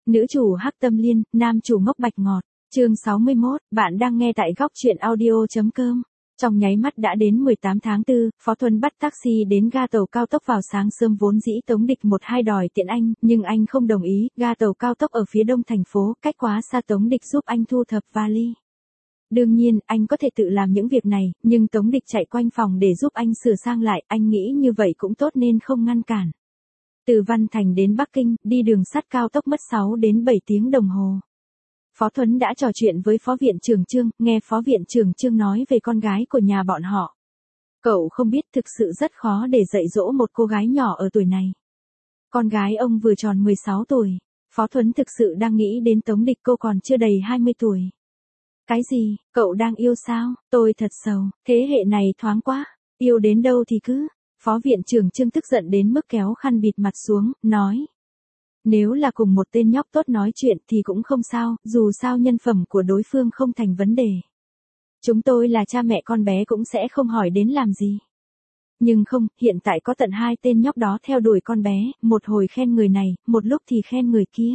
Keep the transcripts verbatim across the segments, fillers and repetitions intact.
Nữ chủ hắc tâm liên, nam chủ ngốc bạch ngọt. Chương sáu mươi mốt, bạn đang nghe tại góc truyện audio chấm com. Trong nháy mắt đã đến mười tám tháng tư, Phó Thuấn bắt taxi đến ga tàu cao tốc vào sáng sớm vốn dĩ Tống Địch một hai đòi tiện anh, nhưng anh không đồng ý, ga tàu cao tốc ở phía đông thành phố, cách quá xa Tống Địch giúp anh thu thập vali. Đương nhiên, anh có thể tự làm những việc này, nhưng Tống Địch chạy quanh phòng để giúp anh sửa sang lại, anh nghĩ như vậy cũng tốt nên không ngăn cản. Từ Văn Thành đến Bắc Kinh, đi đường sắt cao tốc mất sáu đến bảy tiếng đồng hồ. Phó Thuấn đã trò chuyện với Phó Viện trưởng Trương, nghe Phó Viện trưởng Trương nói về con gái của nhà bọn họ. Cậu không biết thực sự rất khó để dạy dỗ một cô gái nhỏ ở tuổi này. Con gái ông vừa tròn mười sáu tuổi, Phó Thuấn thực sự đang nghĩ đến Tống Địch cô còn chưa đầy hai mươi tuổi. Cái gì, cậu đang yêu sao? Tôi thật sầu, thế hệ này thoáng quá, yêu đến đâu thì cứ. Phó Viện trưởng Trương tức giận đến mức kéo khăn bịt mặt xuống, nói. Nếu là cùng một tên nhóc tốt nói chuyện thì cũng không sao, dù sao nhân phẩm của đối phương không thành vấn đề. Chúng tôi là cha mẹ con bé cũng sẽ không hỏi đến làm gì. Nhưng không, hiện tại có tận hai tên nhóc đó theo đuổi con bé, một hồi khen người này, một lúc thì khen người kia.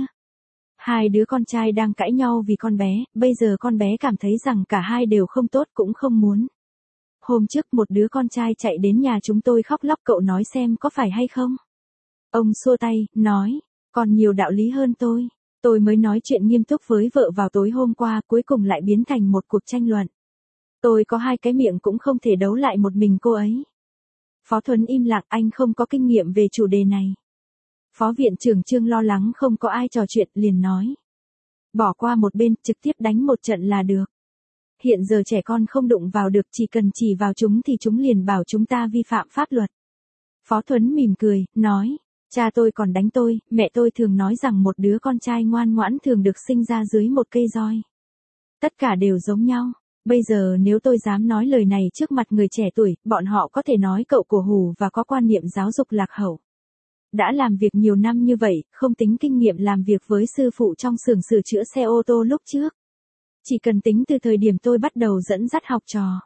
Hai đứa con trai đang cãi nhau vì con bé, bây giờ con bé cảm thấy rằng cả hai đều không tốt cũng không muốn. Hôm trước một đứa con trai chạy đến nhà chúng tôi khóc lóc, cậu nói xem có phải hay không? Ông xua tay, nói, còn nhiều đạo lý hơn tôi. Tôi mới nói chuyện nghiêm túc với vợ vào tối hôm qua, cuối cùng lại biến thành một cuộc tranh luận. Tôi có hai cái miệng cũng không thể đấu lại một mình cô ấy. Phó Thuấn im lặng, anh không có kinh nghiệm về chủ đề này. Phó Viện trưởng Trương lo lắng không có ai trò chuyện, liền nói. Bỏ qua một bên, trực tiếp đánh một trận là được. Hiện giờ trẻ con không đụng vào được, chỉ cần chỉ vào chúng thì chúng liền bảo chúng ta vi phạm pháp luật. Phó Thuấn mỉm cười, nói, cha tôi còn đánh tôi, mẹ tôi thường nói rằng một đứa con trai ngoan ngoãn thường được sinh ra dưới một cây roi. Tất cả đều giống nhau. Bây giờ nếu tôi dám nói lời này trước mặt người trẻ tuổi, bọn họ có thể nói cậu cổ hủ và có quan niệm giáo dục lạc hậu. Đã làm việc nhiều năm như vậy, không tính kinh nghiệm làm việc với sư phụ trong xưởng sửa chữa xe ô tô lúc trước. Chỉ cần tính từ thời điểm tôi bắt đầu dẫn dắt học trò.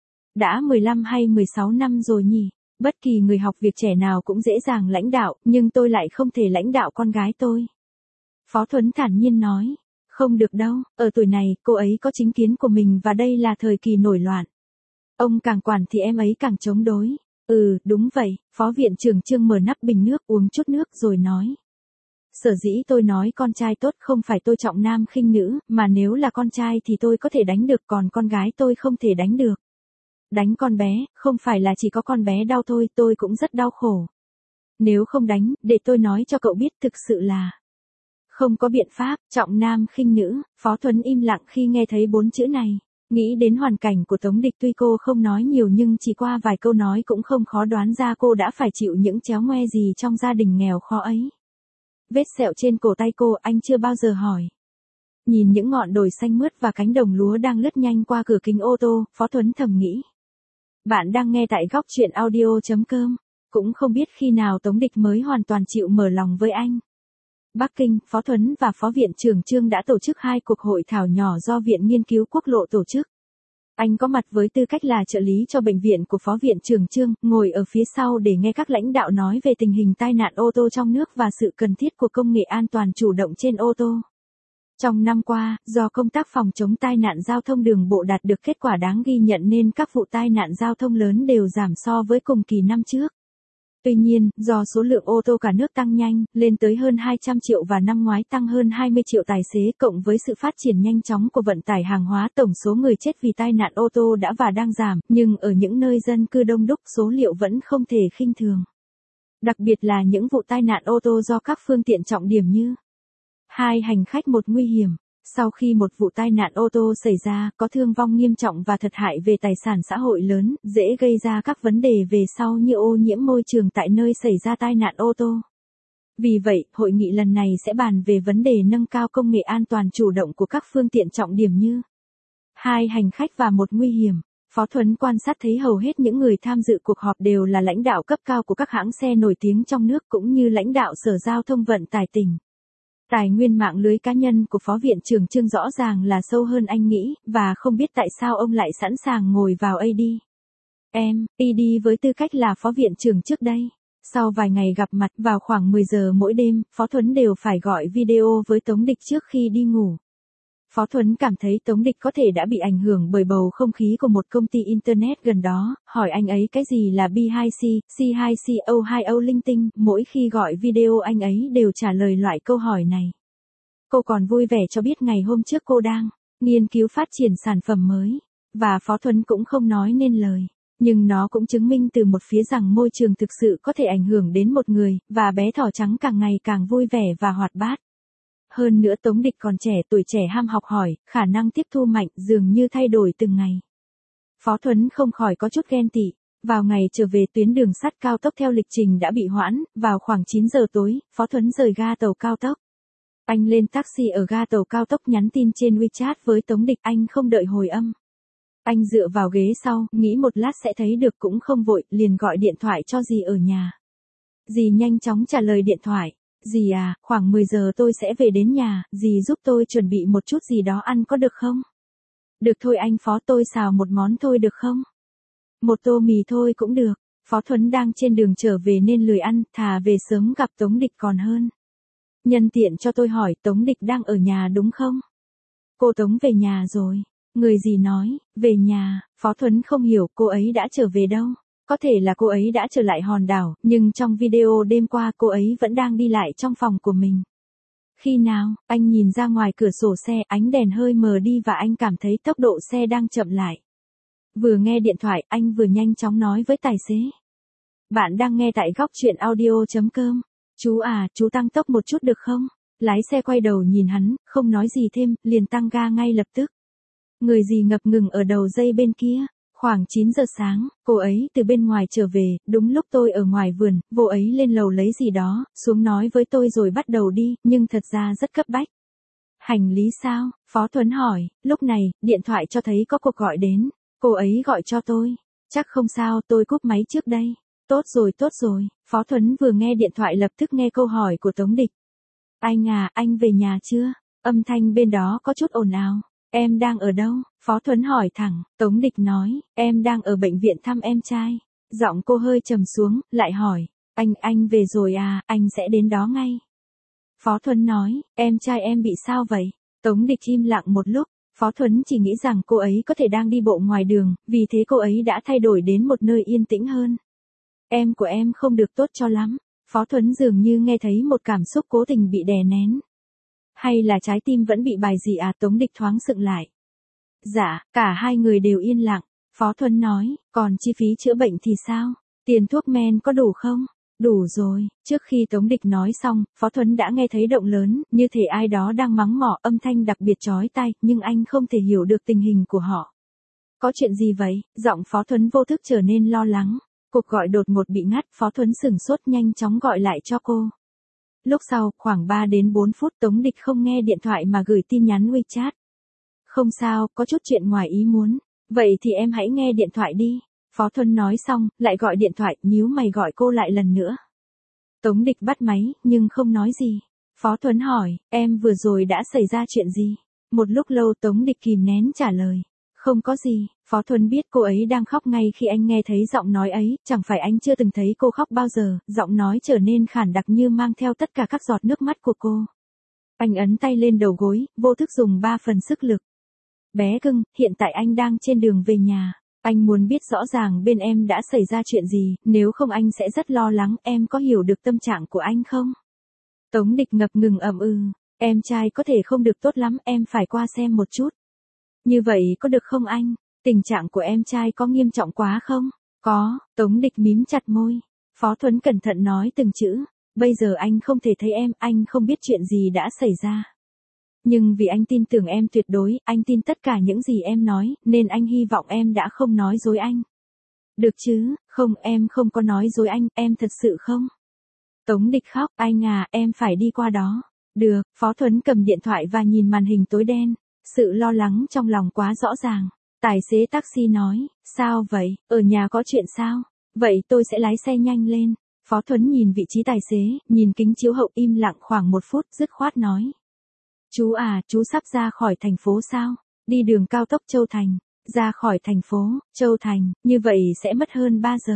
Đã mười lăm hay mười sáu năm rồi nhỉ, bất kỳ người học việc trẻ nào cũng dễ dàng lãnh đạo, nhưng tôi lại không thể lãnh đạo con gái tôi. Phó Thuấn thản nhiên nói, không được đâu, ở tuổi này, cô ấy có chính kiến của mình và đây là thời kỳ nổi loạn. Ông càng quản thì em ấy càng chống đối. Ừ, đúng vậy, Phó Viện trưởng Trương mở nắp bình nước uống chút nước rồi nói. Sở dĩ tôi nói con trai tốt không phải tôi trọng nam khinh nữ, mà nếu là con trai thì tôi có thể đánh được, còn con gái tôi không thể đánh được. Đánh con bé, không phải là chỉ có con bé đau thôi, tôi cũng rất đau khổ. Nếu không đánh, để tôi nói cho cậu biết thực sự là không có biện pháp, trọng nam khinh nữ. Phó Thuấn im lặng khi nghe thấy bốn chữ này. Nghĩ đến hoàn cảnh của Tống Địch, tuy cô không nói nhiều nhưng chỉ qua vài câu nói cũng không khó đoán ra cô đã phải chịu những chéo ngoe gì trong gia đình nghèo khó ấy. Vết sẹo trên cổ tay cô anh chưa bao giờ hỏi. Nhìn những ngọn đồi xanh mướt và cánh đồng lúa đang lướt nhanh qua cửa kính ô tô, Phó Thuấn thầm nghĩ. Bạn đang nghe tại góc truyện audio chấm com. Cũng không biết khi nào Tống Địch mới hoàn toàn chịu mở lòng với anh. Bắc Kinh, Phó Thuấn và Phó Viện trưởng Trương đã tổ chức hai cuộc hội thảo nhỏ do Viện Nghiên cứu Quốc lộ tổ chức. Anh có mặt với tư cách là trợ lý cho bệnh viện của Phó Viện trưởng Trương, ngồi ở phía sau để nghe các lãnh đạo nói về tình hình tai nạn ô tô trong nước và sự cần thiết của công nghệ an toàn chủ động trên ô tô. Trong năm qua, do công tác phòng chống tai nạn giao thông đường bộ đạt được kết quả đáng ghi nhận nên các vụ tai nạn giao thông lớn đều giảm so với cùng kỳ năm trước. Tuy nhiên, do số lượng ô tô cả nước tăng nhanh, lên tới hơn hai trăm triệu và năm ngoái tăng hơn hai mươi triệu tài xế, cộng với sự phát triển nhanh chóng của vận tải hàng hóa, tổng số người chết vì tai nạn ô tô đã và đang giảm, nhưng ở những nơi dân cư đông đúc số liệu vẫn không thể khinh thường. Đặc biệt là những vụ tai nạn ô tô do các phương tiện trọng điểm như hai hành khách một nguy hiểm. Sau khi một vụ tai nạn ô tô xảy ra, có thương vong nghiêm trọng và thiệt hại về tài sản xã hội lớn, dễ gây ra các vấn đề về sau như ô nhiễm môi trường tại nơi xảy ra tai nạn ô tô. Vì vậy, hội nghị lần này sẽ bàn về vấn đề nâng cao công nghệ an toàn chủ động của các phương tiện trọng điểm như hai hành khách và một nguy hiểm. Phó Thuấn quan sát thấy hầu hết những người tham dự cuộc họp đều là lãnh đạo cấp cao của các hãng xe nổi tiếng trong nước cũng như lãnh đạo Sở Giao thông Vận tải tỉnh. Tài nguyên mạng lưới cá nhân của Phó Viện trưởng Trương rõ ràng là sâu hơn anh nghĩ, và không biết tại sao ông lại sẵn sàng ngồi vào a đê. Em, e đê với tư cách là Phó Viện trưởng trước đây. Sau vài ngày gặp mặt vào khoảng mười giờ mỗi đêm, Phó Thuấn đều phải gọi video với Tống Địch trước khi đi ngủ. Phó Thuấn cảm thấy Tống Địch có thể đã bị ảnh hưởng bởi bầu không khí của một công ty Internet gần đó, hỏi anh ấy cái gì là bê hai xê, xê hai xê, o hai o linh tinh, mỗi khi gọi video anh ấy đều trả lời loại câu hỏi này. Cô còn vui vẻ cho biết ngày hôm trước cô đang nghiên cứu phát triển sản phẩm mới, và Phó Thuấn cũng không nói nên lời. Nhưng nó cũng chứng minh từ một phía rằng môi trường thực sự có thể ảnh hưởng đến một người, và bé thỏ trắng càng ngày càng vui vẻ và hoạt bát. Hơn nữa Tống Địch còn trẻ, tuổi trẻ ham học hỏi, khả năng tiếp thu mạnh, dường như thay đổi từng ngày. Phó Thuấn không khỏi có chút ghen tị. Vào ngày trở về, tuyến đường sắt cao tốc theo lịch trình đã bị hoãn, vào khoảng chín giờ tối, Phó Thuấn rời ga tàu cao tốc. Anh lên taxi ở ga tàu cao tốc, nhắn tin trên WeChat với Tống Địch, anh không đợi hồi âm. Anh dựa vào ghế sau, nghĩ một lát sẽ thấy được, cũng không vội, liền gọi điện thoại cho dì ở nhà. Dì nhanh chóng trả lời điện thoại. Dì à, khoảng mười giờ tôi sẽ về đến nhà, dì giúp tôi chuẩn bị một chút gì đó ăn có được không? Được thôi anh Phó, tôi xào một món thôi được không? Một tô mì thôi cũng được. Phó Thuấn đang trên đường trở về nên lười ăn, thà về sớm gặp Tống Địch còn hơn. Nhân tiện cho tôi hỏi, Tống Địch đang ở nhà đúng không? Cô Tống về nhà rồi. Người gì nói, về nhà. Phó Thuấn không hiểu cô ấy đã trở về đâu. Có thể là cô ấy đã trở lại hòn đảo, nhưng trong video đêm qua cô ấy vẫn đang đi lại trong phòng của mình. Khi nào, anh nhìn ra ngoài cửa sổ xe, ánh đèn hơi mờ đi và anh cảm thấy tốc độ xe đang chậm lại. Vừa nghe điện thoại, anh vừa nhanh chóng nói với tài xế. Bạn đang nghe tại góc truyện audio chấm com. Chú à, chú tăng tốc một chút được không? Lái xe quay đầu nhìn hắn, không nói gì thêm, liền tăng ga ngay lập tức. Người gì ngập ngừng ở đầu dây bên kia. Khoảng chín giờ sáng, cô ấy từ bên ngoài trở về, đúng lúc tôi ở ngoài vườn, vô ấy lên lầu lấy gì đó, xuống nói với tôi rồi bắt đầu đi, nhưng thật ra rất cấp bách. Hành lý sao? Phó Thuấn hỏi, lúc này, điện thoại cho thấy có cuộc gọi đến, cô ấy gọi cho tôi. Chắc không sao, tôi cúp máy trước đây. Tốt rồi, tốt rồi, Phó Thuấn vừa nghe điện thoại lập tức nghe câu hỏi của Tống Địch. Anh à, anh về nhà chưa? Âm thanh bên đó có chút ồn ào. Em đang ở đâu? Phó Thuấn hỏi thẳng. Tống Địch nói, em đang ở bệnh viện thăm em trai. Giọng cô hơi trầm xuống, lại hỏi, anh, anh về rồi à, anh sẽ đến đó ngay. Phó Thuấn nói, em trai em bị sao vậy? Tống Địch im lặng một lúc, Phó Thuấn chỉ nghĩ rằng cô ấy có thể đang đi bộ ngoài đường, vì thế cô ấy đã thay đổi đến một nơi yên tĩnh hơn. Em của em không được tốt cho lắm. Phó Thuấn dường như nghe thấy một cảm xúc cố tình bị đè nén. Hay là trái tim vẫn bị bài gì à? Tống Địch thoáng sững lại. Dạ, cả hai người đều yên lặng. Phó Thuấn nói, còn chi phí chữa bệnh thì sao? Tiền thuốc men có đủ không? Đủ rồi. Trước khi Tống Địch nói xong, Phó Thuấn đã nghe thấy động lớn, như thể ai đó đang mắng mỏ, âm thanh đặc biệt chói tai, nhưng anh không thể hiểu được tình hình của họ. Có chuyện gì vậy? Giọng Phó Thuấn vô thức trở nên lo lắng. Cuộc gọi đột ngột bị ngắt, Phó Thuấn sửng sốt nhanh chóng gọi lại cho cô. Lúc sau, khoảng ba đến bốn phút Tống Địch không nghe điện thoại mà gửi tin nhắn WeChat. Không sao, có chút chuyện ngoài ý muốn. Vậy thì em hãy nghe điện thoại đi. Phó Thuấn nói xong, lại gọi điện thoại, nhíu mày gọi cô lại lần nữa. Tống Địch bắt máy, nhưng không nói gì. Phó Thuấn hỏi, em vừa rồi đã xảy ra chuyện gì? Một lúc lâu Tống Địch kìm nén trả lời. Không có gì. Phó Thuấn biết cô ấy đang khóc ngay khi anh nghe thấy giọng nói ấy, chẳng phải anh chưa từng thấy cô khóc bao giờ, giọng nói trở nên khản đặc như mang theo tất cả các giọt nước mắt của cô. Anh ấn tay lên đầu gối, vô thức dùng ba phần sức lực. Bé cưng, hiện tại anh đang trên đường về nhà. Anh muốn biết rõ ràng bên em đã xảy ra chuyện gì, nếu không anh sẽ rất lo lắng, em có hiểu được tâm trạng của anh không? Tống Địch ngập ngừng ậm ừ, em trai có thể không được tốt lắm, em phải qua xem một chút. Như vậy có được không anh? Tình trạng của em trai có nghiêm trọng quá không? Có. Tống Địch mím chặt môi. Phó Thuấn cẩn thận nói từng chữ. Bây giờ anh không thể thấy em, anh không biết chuyện gì đã xảy ra. Nhưng vì anh tin tưởng em tuyệt đối, anh tin tất cả những gì em nói, nên anh hy vọng em đã không nói dối anh. Được chứ? Không, em không có nói dối anh, em thật sự không? Tống Địch khóc, anh à, em phải đi qua đó. Được. Phó Thuấn cầm điện thoại và nhìn màn hình tối đen. Sự lo lắng trong lòng quá rõ ràng. Tài xế taxi nói, sao vậy, ở nhà có chuyện sao? Vậy tôi sẽ lái xe nhanh lên. Phó Thuấn nhìn vị trí tài xế, nhìn kính chiếu hậu im lặng khoảng một phút, dứt khoát nói. Chú à, chú sắp ra khỏi thành phố sao? Đi đường cao tốc Châu Thành. Ra khỏi thành phố, Châu Thành, như vậy sẽ mất hơn ba giờ.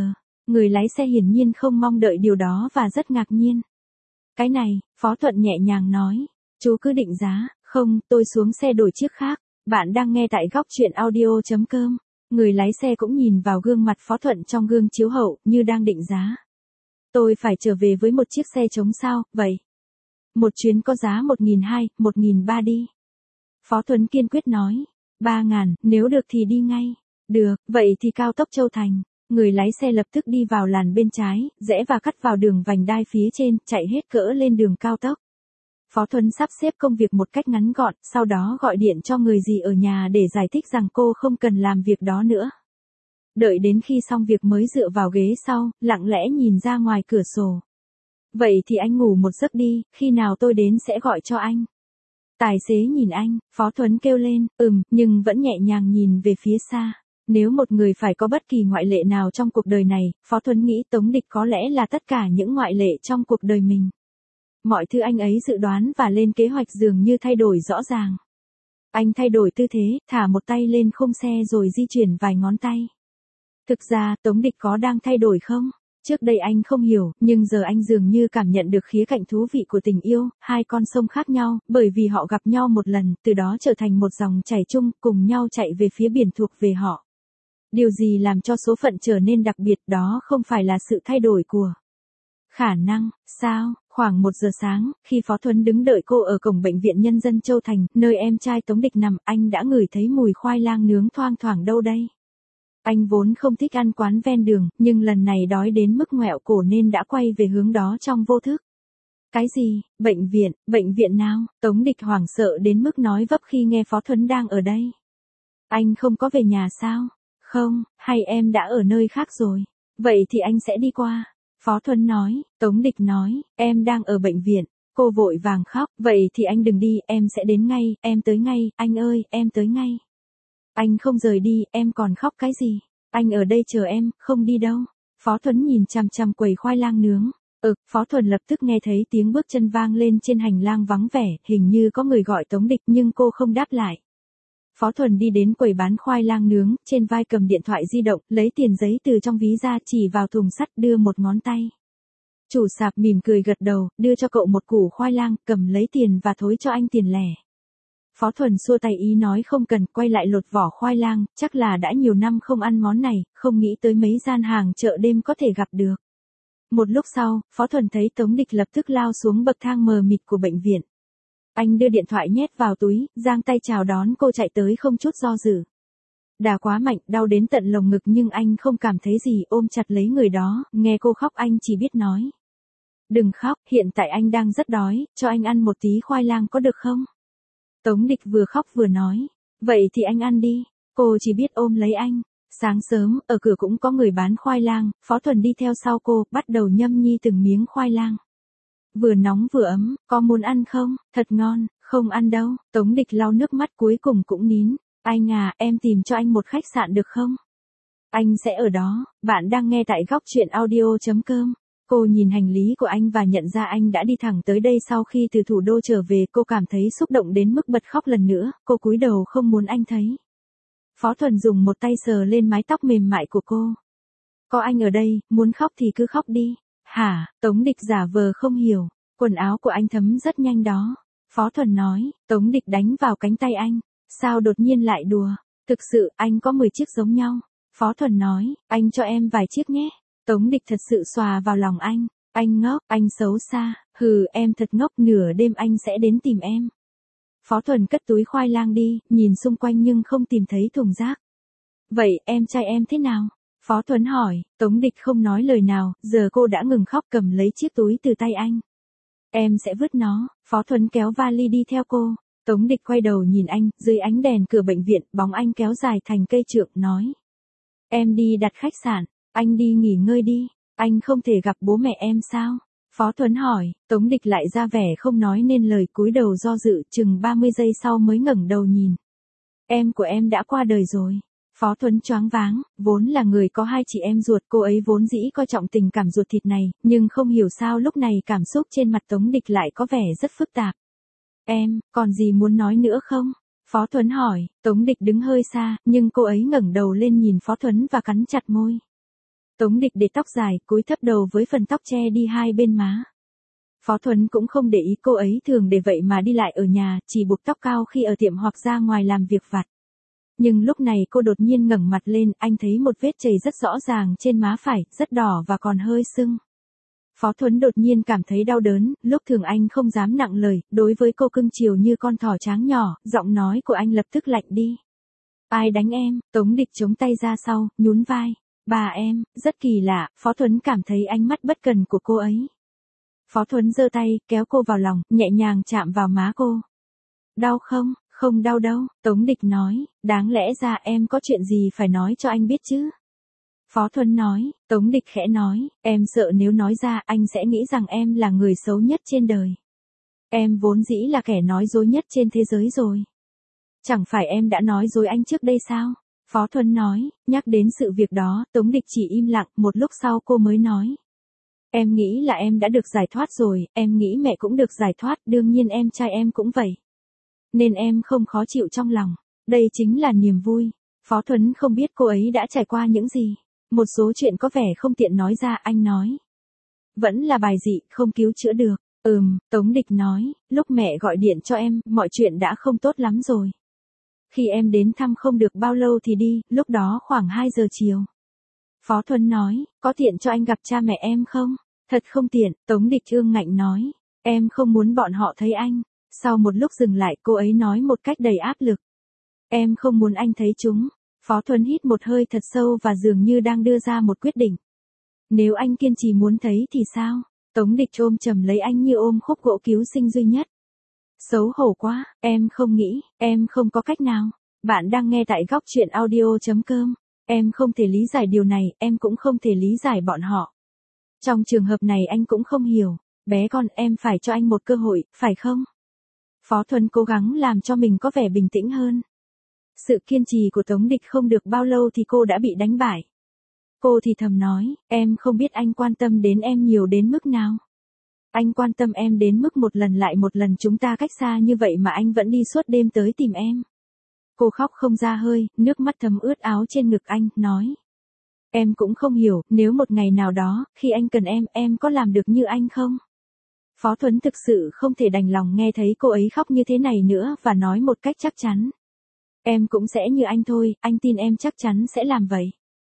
Người lái xe hiển nhiên không mong đợi điều đó và rất ngạc nhiên. Cái này, Phó Thuận nhẹ nhàng nói. Chú cứ định giá, không, tôi xuống xe đổi chiếc khác. Bạn đang nghe tại góc chuyện audio.com. Người lái xe cũng nhìn vào gương mặt Phó Thuận trong gương chiếu hậu, như đang định giá. Tôi phải trở về với một chiếc xe trống sao, vậy? Một chuyến có giá một nghìn hai trăm, một nghìn ba trăm đi. Phó Thuận kiên quyết nói. ba ngàn, nếu được thì đi ngay. Được, vậy thì cao tốc Châu Thành. Người lái xe lập tức đi vào làn bên trái, rẽ và cắt vào đường vành đai phía trên, chạy hết cỡ lên đường cao tốc. Phó Thuận sắp xếp công việc một cách ngắn gọn, sau đó gọi điện cho người dì ở nhà để giải thích rằng cô không cần làm việc đó nữa. Đợi đến khi xong việc mới dựa vào ghế sau, lặng lẽ nhìn ra ngoài cửa sổ. Vậy thì anh ngủ một giấc đi, khi nào tôi đến sẽ gọi cho anh. Tài xế nhìn anh, Phó Thuận kêu lên, ừm, nhưng vẫn nhẹ nhàng nhìn về phía xa. Nếu một người phải có bất kỳ ngoại lệ nào trong cuộc đời này, Phó Thuận nghĩ Tống Địch có lẽ là tất cả những ngoại lệ trong cuộc đời mình. Mọi thứ anh ấy dự đoán và lên kế hoạch dường như thay đổi rõ ràng. Anh thay đổi tư thế, thả một tay lên khung xe rồi di chuyển vài ngón tay. Thực ra, Tống Địch có đang thay đổi không? Trước đây anh không hiểu, nhưng giờ anh dường như cảm nhận được khía cạnh thú vị của tình yêu, hai con sông khác nhau, bởi vì họ gặp nhau một lần, từ đó trở thành một dòng chảy chung, cùng nhau chạy về phía biển thuộc về họ. Điều gì làm cho số phận trở nên đặc biệt đó không phải là sự thay đổi của khả năng, sao? Khoảng một giờ sáng, khi Phó Thuận đứng đợi cô ở cổng bệnh viện Nhân dân Châu Thành, nơi em trai Tống Địch nằm, anh đã ngửi thấy mùi khoai lang nướng thoang thoảng đâu đây. Anh vốn không thích ăn quán ven đường, nhưng lần này đói đến mức ngoẹo cổ nên đã quay về hướng đó trong vô thức. Cái gì? Bệnh viện? Bệnh viện nào? Tống Địch hoảng sợ đến mức nói vấp khi nghe Phó Thuận đang ở đây. Anh không có về nhà sao? Không, hay em đã ở nơi khác rồi? Vậy thì anh sẽ đi qua. Phó Thuận nói, Tống Địch nói, em đang ở bệnh viện. Cô vội vàng khóc, vậy thì anh đừng đi, em sẽ đến ngay, em tới ngay, anh ơi, em tới ngay. Anh không rời đi, em còn khóc cái gì? Anh ở đây chờ em, không đi đâu. Phó Thuận nhìn chằm chằm quầy khoai lang nướng. Ừ, Phó Thuận lập tức nghe thấy tiếng bước chân vang lên trên hành lang vắng vẻ, hình như có người gọi Tống Địch nhưng cô không đáp lại. Phó Thuận đi đến quầy bán khoai lang nướng, trên vai cầm điện thoại di động, lấy tiền giấy từ trong ví ra chỉ vào thùng sắt đưa một ngón tay. Chủ sạp mỉm cười gật đầu, đưa cho cậu một củ khoai lang, cầm lấy tiền và thối cho anh tiền lẻ. Phó Thuận xua tay ý nói không cần, quay lại lột vỏ khoai lang, chắc là đã nhiều năm không ăn món này, không nghĩ tới mấy gian hàng chợ đêm có thể gặp được. Một lúc sau, Phó Thuận thấy Tống Địch lập tức lao xuống bậc thang mờ mịt của bệnh viện. Anh đưa điện thoại nhét vào túi, giang tay chào đón cô chạy tới không chút do dự. Đà quá mạnh, đau đến tận lồng ngực nhưng anh không cảm thấy gì, ôm chặt lấy người đó, nghe cô khóc anh chỉ biết nói. Đừng khóc, hiện tại anh đang rất đói, cho anh ăn một tí khoai lang có được không? Tống Địch vừa khóc vừa nói. Vậy thì anh ăn đi. Cô chỉ biết ôm lấy anh. Sáng sớm, ở cửa cũng có người bán khoai lang, Phó Thuận đi theo sau cô, bắt đầu nhâm nhi từng miếng khoai lang. Vừa nóng vừa ấm, có muốn ăn không? Thật ngon, không ăn đâu. Tống Địch lau nước mắt cuối cùng cũng nín. Anh à, em tìm cho anh một khách sạn được không? Anh sẽ ở đó. Bạn đang nghe tại góc chuyện audio.com. Cô nhìn hành lý của anh và nhận ra anh đã đi thẳng tới đây sau khi từ thủ đô trở về, cô cảm thấy xúc động đến mức bật khóc lần nữa, cô cúi đầu không muốn anh thấy. Phó Thuận dùng một tay sờ lên mái tóc mềm mại của cô. Có anh ở đây, muốn khóc thì cứ khóc đi. Hả? Tống Địch giả vờ không hiểu, quần áo của anh thấm rất nhanh đó. Phó Thuận nói, Tống Địch đánh vào cánh tay anh. Sao đột nhiên lại đùa? Thực sự, anh có mười chiếc giống nhau. Phó Thuận nói, anh cho em vài chiếc nhé. Tống Địch thật sự xòa vào lòng anh. Anh ngốc, anh xấu xa, hừ em thật ngốc, nửa đêm anh sẽ đến tìm em. Phó Thuận cất túi khoai lang đi, nhìn xung quanh nhưng không tìm thấy thùng rác. Vậy em trai em thế nào? Phó Thuận hỏi, Tống Địch không nói lời nào, giờ cô đã ngừng khóc cầm lấy chiếc túi từ tay anh. Em sẽ vứt nó, Phó Thuận kéo vali đi theo cô. Tống Địch quay đầu nhìn anh, dưới ánh đèn cửa bệnh viện, bóng anh kéo dài thành cây trượng, nói. Em đi đặt khách sạn. Anh đi nghỉ ngơi đi, anh không thể gặp bố mẹ em sao? Phó Thuận hỏi, Tống Địch lại ra vẻ không nói nên lời, cúi đầu do dự, chừng ba mươi giây sau mới ngẩng đầu nhìn. Em của em đã qua đời rồi. Phó Thuận choáng váng, vốn là người có hai chị em ruột, cô ấy vốn dĩ coi trọng tình cảm ruột thịt này, nhưng không hiểu sao lúc này cảm xúc trên mặt Tống Địch lại có vẻ rất phức tạp. Em, còn gì muốn nói nữa không? Phó Thuận hỏi, Tống Địch đứng hơi xa, nhưng cô ấy ngẩng đầu lên nhìn Phó Thuận và cắn chặt môi. Tống Địch để tóc dài, cúi thấp đầu với phần tóc che đi hai bên má. Phó Thuấn cũng không để ý cô ấy thường để vậy mà đi lại ở nhà, chỉ buộc tóc cao khi ở tiệm hoặc ra ngoài làm việc vặt. Nhưng lúc này cô đột nhiên ngẩng mặt lên, anh thấy một vết chảy rất rõ ràng trên má phải, rất đỏ và còn hơi sưng. Phó Thuấn đột nhiên cảm thấy đau đớn, lúc thường anh không dám nặng lời, đối với cô cưng chiều như con thỏ trắng nhỏ, giọng nói của anh lập tức lạnh đi. Ai đánh em? Tống Địch chống tay ra sau, nhún vai. Bà em, rất kỳ lạ, Phó Thuấn cảm thấy ánh mắt bất cần của cô ấy. Phó Thuấn giơ tay, kéo cô vào lòng, nhẹ nhàng chạm vào má cô. Đau không? Không đau đâu, Tống Địch nói, đáng lẽ ra em có chuyện gì phải nói cho anh biết chứ? Phó Thuấn nói, Tống Địch khẽ nói, em sợ nếu nói ra anh sẽ nghĩ rằng em là người xấu nhất trên đời. Em vốn dĩ là kẻ nói dối nhất trên thế giới rồi. Chẳng phải em đã nói dối anh trước đây sao? Phó Thuấn nói, nhắc đến sự việc đó, Tống Địch chỉ im lặng, một lúc sau cô mới nói. Em nghĩ là em đã được giải thoát rồi, em nghĩ mẹ cũng được giải thoát, đương nhiên em trai em cũng vậy. Nên em không khó chịu trong lòng. Đây chính là niềm vui. Phó Thuấn không biết cô ấy đã trải qua những gì. Một số chuyện có vẻ không tiện nói ra, anh nói. Vẫn là bài dị, không cứu chữa được. Ừm, Tống Địch nói, lúc mẹ gọi điện cho em, mọi chuyện đã không tốt lắm rồi. Khi em đến thăm không được bao lâu thì đi, lúc đó khoảng hai giờ chiều. Phó Thuấn nói, có tiện cho anh gặp cha mẹ em không? Thật không tiện, Tống Địch ương ngạnh nói. Em không muốn bọn họ thấy anh. Sau một lúc dừng lại, cô ấy nói một cách đầy áp lực. Em không muốn anh thấy chúng. Phó Thuấn hít một hơi thật sâu và dường như đang đưa ra một quyết định. Nếu anh kiên trì muốn thấy thì sao? Tống Địch ôm chầm lấy anh như ôm khúc gỗ cứu sinh duy nhất. Xấu hổ quá, em không nghĩ, em không có cách nào. Bạn đang nghe tại góc truyện audio chấm com. Em không thể lý giải điều này, em cũng không thể lý giải bọn họ. Trong trường hợp này anh cũng không hiểu. Bé con, em phải cho anh một cơ hội, phải không? Phó Thuấn cố gắng làm cho mình có vẻ bình tĩnh hơn. Sự kiên trì của Tống Địch không được bao lâu thì cô đã bị đánh bại. Cô thì thầm nói, em không biết anh quan tâm đến em nhiều đến mức nào. Anh quan tâm em đến mức một lần lại một lần chúng ta cách xa như vậy mà anh vẫn đi suốt đêm tới tìm em. Cô khóc không ra hơi, nước mắt thấm ướt áo trên ngực anh, nói. Em cũng không hiểu, nếu một ngày nào đó, khi anh cần em, em có làm được như anh không? Phó Thuấn thực sự không thể đành lòng nghe thấy cô ấy khóc như thế này nữa và nói một cách chắc chắn. Em cũng sẽ như anh thôi, anh tin em chắc chắn sẽ làm vậy.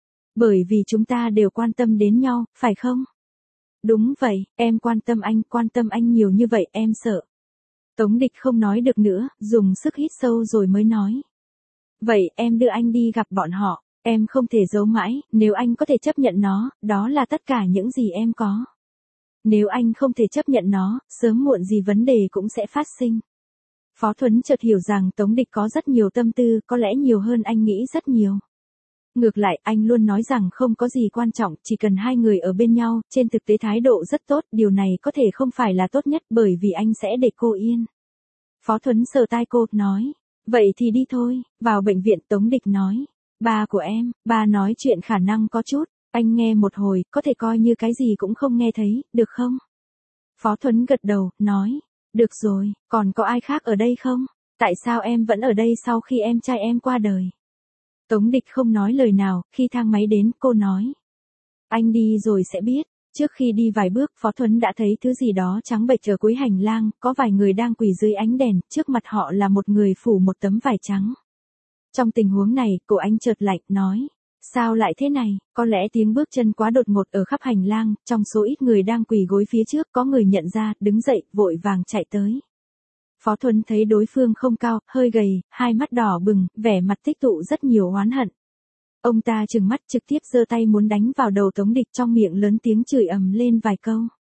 Bởi vì chúng ta đều quan tâm đến nhau, phải không? Đúng vậy, em quan tâm anh, quan tâm anh nhiều như vậy, em sợ. Tống Địch không nói được nữa, dùng sức hít sâu rồi mới nói. Vậy em đưa anh đi gặp bọn họ, em không thể giấu mãi, nếu anh có thể chấp nhận nó, đó là tất cả những gì em có. Nếu anh không thể chấp nhận nó, sớm muộn gì vấn đề cũng sẽ phát sinh. Phó Thuấn chợt hiểu rằng Tống Địch có rất nhiều tâm tư, có lẽ nhiều hơn anh nghĩ rất nhiều. Ngược lại, anh luôn nói rằng không có gì quan trọng, chỉ cần hai người ở bên nhau, trên thực tế thái độ rất tốt, điều này có thể không phải là tốt nhất bởi vì anh sẽ để cô yên. Phó Thuấn sờ tai cô, nói, vậy thì đi thôi, vào bệnh viện. Tống Địch nói, ba của em, ba nói chuyện khả năng có chút, anh nghe một hồi, có thể coi như cái gì cũng không nghe thấy, được không? Phó Thuấn gật đầu, nói, được rồi, còn có ai khác ở đây không? Tại sao em vẫn ở đây sau khi em trai em qua đời? Tống Địch không nói lời nào, khi thang máy đến, cô nói. Anh đi rồi sẽ biết. Trước khi đi vài bước, Phó Thuấn đã thấy thứ gì đó trắng bệch ở cuối hành lang, có vài người đang quỳ dưới ánh đèn, trước mặt họ là một người phủ một tấm vải trắng. Trong tình huống này, cô anh chợt lạnh, nói. Sao lại thế này? Có lẽ tiếng bước chân quá đột ngột ở khắp hành lang, trong số ít người đang quỳ gối phía trước, có người nhận ra, đứng dậy, vội vàng chạy tới. Phó Thuấn thấy đối phương không cao, hơi gầy, hai mắt đỏ bừng, vẻ mặt tích tụ rất nhiều oán hận. Ông ta trừng mắt trực tiếp giơ tay muốn đánh vào đầu Tống Địch, trong miệng lớn tiếng chửi ầm lên vài câu.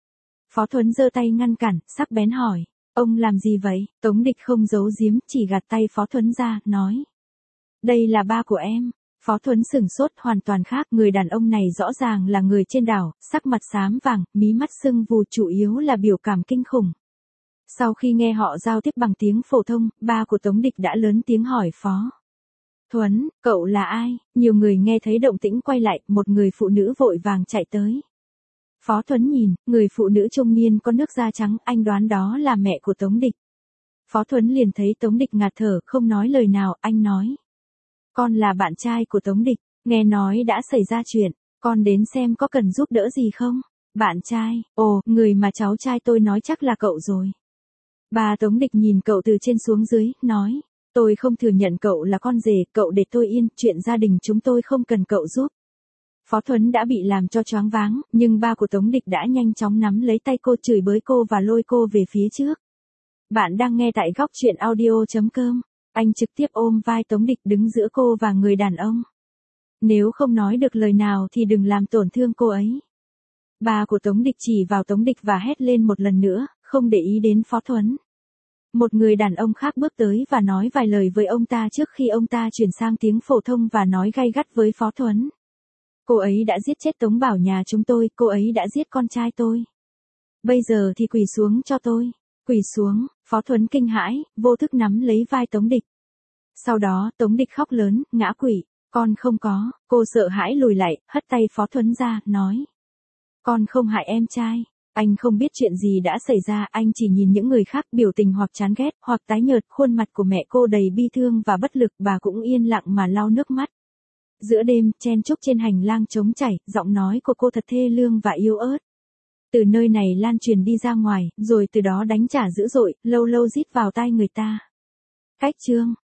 Phó Thuấn giơ tay ngăn cản, sắc bén hỏi, ông làm gì vậy? Tống Địch không giấu giếm, chỉ gạt tay Phó Thuấn ra, nói. Đây là ba của em. Phó Thuấn sửng sốt, hoàn toàn khác, người đàn ông này rõ ràng là người trên đảo, sắc mặt xám vàng, mí mắt sưng vù, chủ yếu là biểu cảm kinh khủng. Sau khi nghe họ giao tiếp bằng tiếng phổ thông, ba của Tống Địch đã lớn tiếng hỏi Phó Thuấn, cậu là ai? Nhiều người nghe thấy động tĩnh quay lại, một người phụ nữ vội vàng chạy tới. Phó Thuấn nhìn, người phụ nữ trung niên có nước da trắng, anh đoán đó là mẹ của Tống Địch. Phó Thuấn liền thấy Tống Địch ngạt thở, không nói lời nào, anh nói. Con là bạn trai của Tống Địch, nghe nói đã xảy ra chuyện, Con đến xem có cần giúp đỡ gì không? Bạn trai, ồ, người mà cháu trai tôi nói chắc là cậu rồi. Bà Tống Địch nhìn cậu từ trên xuống dưới, nói, tôi không thừa nhận cậu là con rể, cậu để tôi yên, chuyện gia đình chúng tôi không cần cậu giúp. Phó Thuấn đã bị làm cho choáng váng, nhưng ba của Tống Địch đã nhanh chóng nắm lấy tay cô chửi bới cô và lôi cô về phía trước. Bạn đang nghe tại góc truyện audio.com. Anh trực tiếp ôm vai Tống Địch đứng giữa cô và người đàn ông. Nếu không nói được lời nào thì đừng làm tổn thương cô ấy. Ba của Tống Địch chỉ vào Tống Địch và hét lên một lần nữa, không để ý đến Phó Thuấn. Một người đàn ông khác bước tới và nói vài lời với ông ta trước khi ông ta chuyển sang tiếng phổ thông và nói gay gắt với Phó Thuấn. Cô ấy đã giết chết Tống Bảo nhà chúng tôi, cô ấy đã giết con trai tôi. Bây giờ thì quỳ xuống cho tôi. Quỳ xuống, Phó Thuấn kinh hãi, vô thức nắm lấy vai Tống Địch. Sau đó, Tống Địch khóc lớn, ngã quỵ. Con không có, cô sợ hãi lùi lại, hất tay Phó Thuấn ra, nói. Con không hại em trai. Anh không biết chuyện gì đã xảy ra, anh chỉ nhìn những người khác biểu tình hoặc chán ghét, hoặc tái nhợt, khuôn mặt của mẹ cô đầy bi thương và bất lực, bà cũng yên lặng mà lau nước mắt. Giữa đêm, chen chúc trên hành lang trống chảy, giọng nói của cô thật thê lương và yếu ớt. Từ nơi này lan truyền đi ra ngoài, rồi từ đó đánh trả dữ dội, lâu lâu rít vào tai người ta. Cách chương